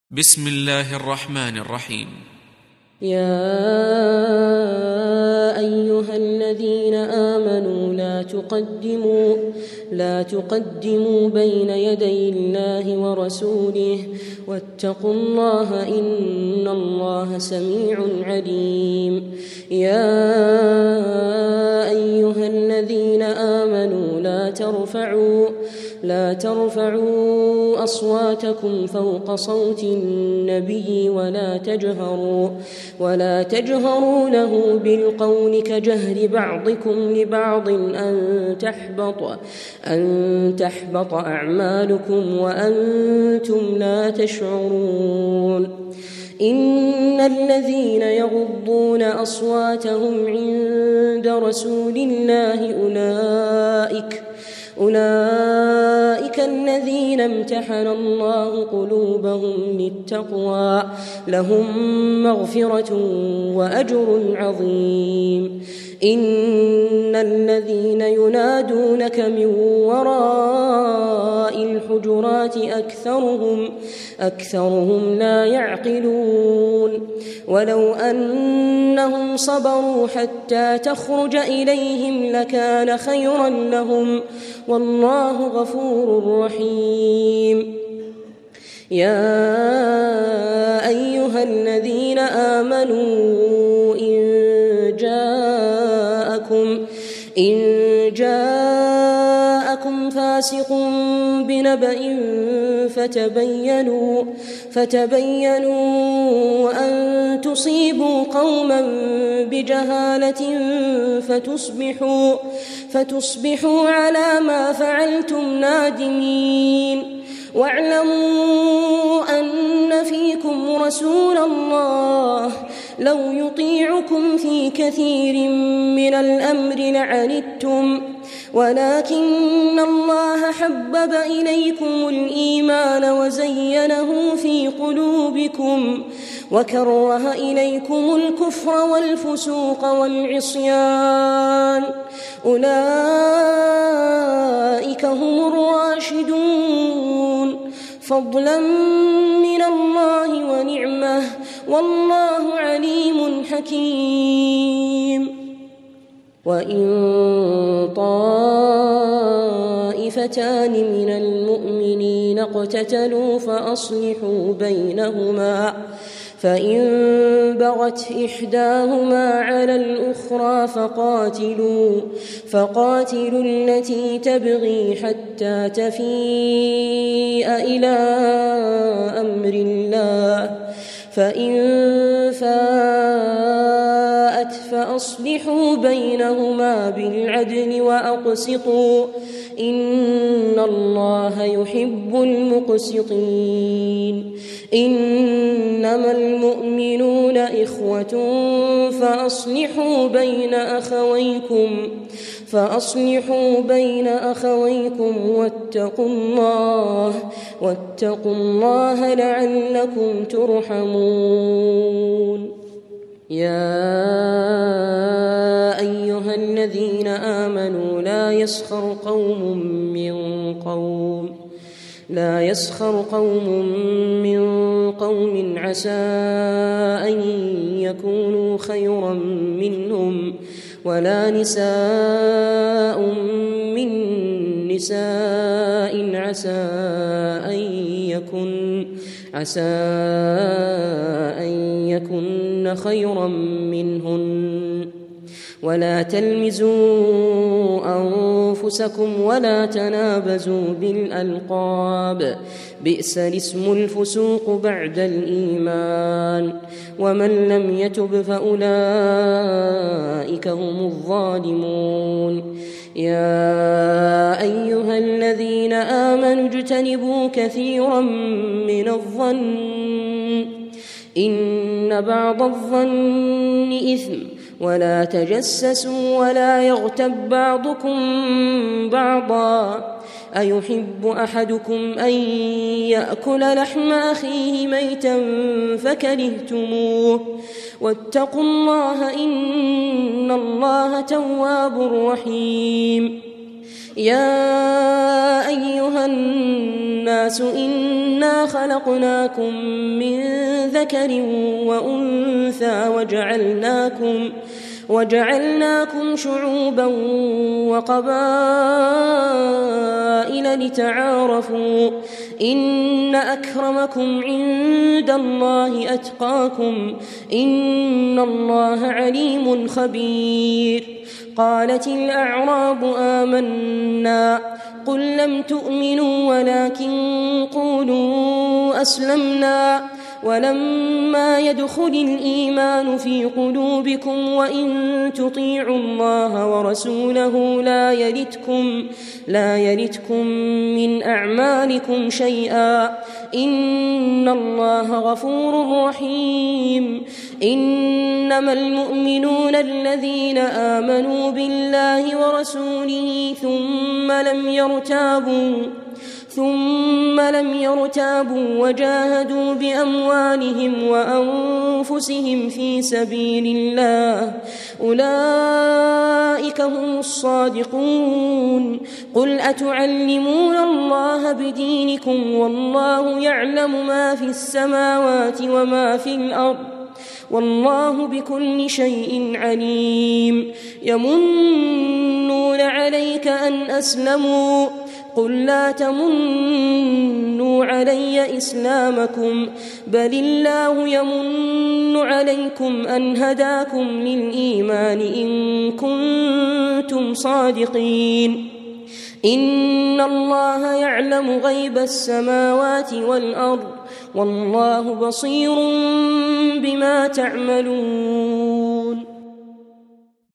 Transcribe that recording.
بسم الله الرحمن الرحيم. يا أيها الذين آمنوا لا تقدموا بين يدي الله ورسوله واتقوا الله إن الله سميع عليم. يا أيها الذين آمنوا لا ترفعوا أصواتكم فوق صوت النبي ولا تجهروا له بالقول كجهر بعضكم لبعض أن تحبط أعمالكم وأنتم لا تشعرون. إن الذين يغضون أصواتهم عند رسول الله أولئك الذين امتحن الله قلوبهم للتقوى لهم مغفرة وأجر عظيم. إن الذين ينادونك من وراء الحجرات أكثرهم لا يعقلون. ولو أنهم صبروا حتى تخرج إليهم لكان خيرا لهم والله غفور رحيم. يا أيها الذين آمنوا إن جاءكم فاسق بنبأ فتبينوا أن تصيبوا قوما بجهالة فتصبحوا على ما فعلتم نادمين. واعلموا أن فيكم رسول الله لو يطيعكم في كثير من الأمر لعنتم ولكن الله حبب إليكم الإيمان وزينه في قلوبكم وكره إليكم الكفر والفسوق والعصيان أولئك هم الراشدون فضلا من الله ونعمه والله عليم حكيم. وإن طائفتان من المؤمنين اقتتلوا فأصلحوا بينهما فإن بغت إحداهما على الأخرى فقاتلوا التي تبغي حتى تفيء إلى أمر الله فإن فاءت فأصلحوا بينهما بالعدل وأقسطوا إن الله يحب المقسطين. إنما المؤمنون إخوة فأصلحوا بين أخويكم واتقوا الله لعلكم ترحمون. يا أيها الذين آمنوا لا يسخر قوم من قوم عسى أن يكونوا خيرا منهم ولا نساء من نساء عسى أن يكن خيرا منهن. ولا تلمزوا أنفسكم ولا تنابزوا بالألقاب بئس الاسم الفسوق بعد الإيمان ومن لم يتب فأولئك هم الظالمون. يا أيها الذين آمنوا اجتنبوا كثيرا من الظن إن بعض الظن إثم ولا تجسسوا ولا يغتب بعضكم بعضا أيحب أحدكم أن يأكل لحم أخيه ميتا فكرهتموه واتقوا الله إن الله تواب رحيم. يا أيها الناس إنا خلقناكم من ذكر وأنثى وجعلناكم شعوبا وقبائل لتعارفوا إن أكرمكم عند الله أتقاكم إن الله عليم خبير. قالت الأعراب آمنا قل لم تؤمنوا ولكن قولوا أسلمنا ولما يدخل الإيمان في قلوبكم وإن تطيعوا الله ورسوله لا يلتكم من أعمالكم شيئا إن الله غفور رحيم. إنما المؤمنون الذين آمنوا بالله ورسوله ثم لم يرتابوا وجاهدوا بأموالهم وأنفسهم في سبيل الله أولئك هم الصادقون. قل أتعلمون الله بدينكم والله يعلم ما في السماوات وما في الأرض والله بكل شيء عليم. يمنون عليك أن أسلموا قل لا تمنوا علي إسلامكم بل الله يمن عليكم أن هداكم للإيمان إن كنتم صادقين. إن الله يعلم غيب السماوات والأرض والله بصير بما تعملون.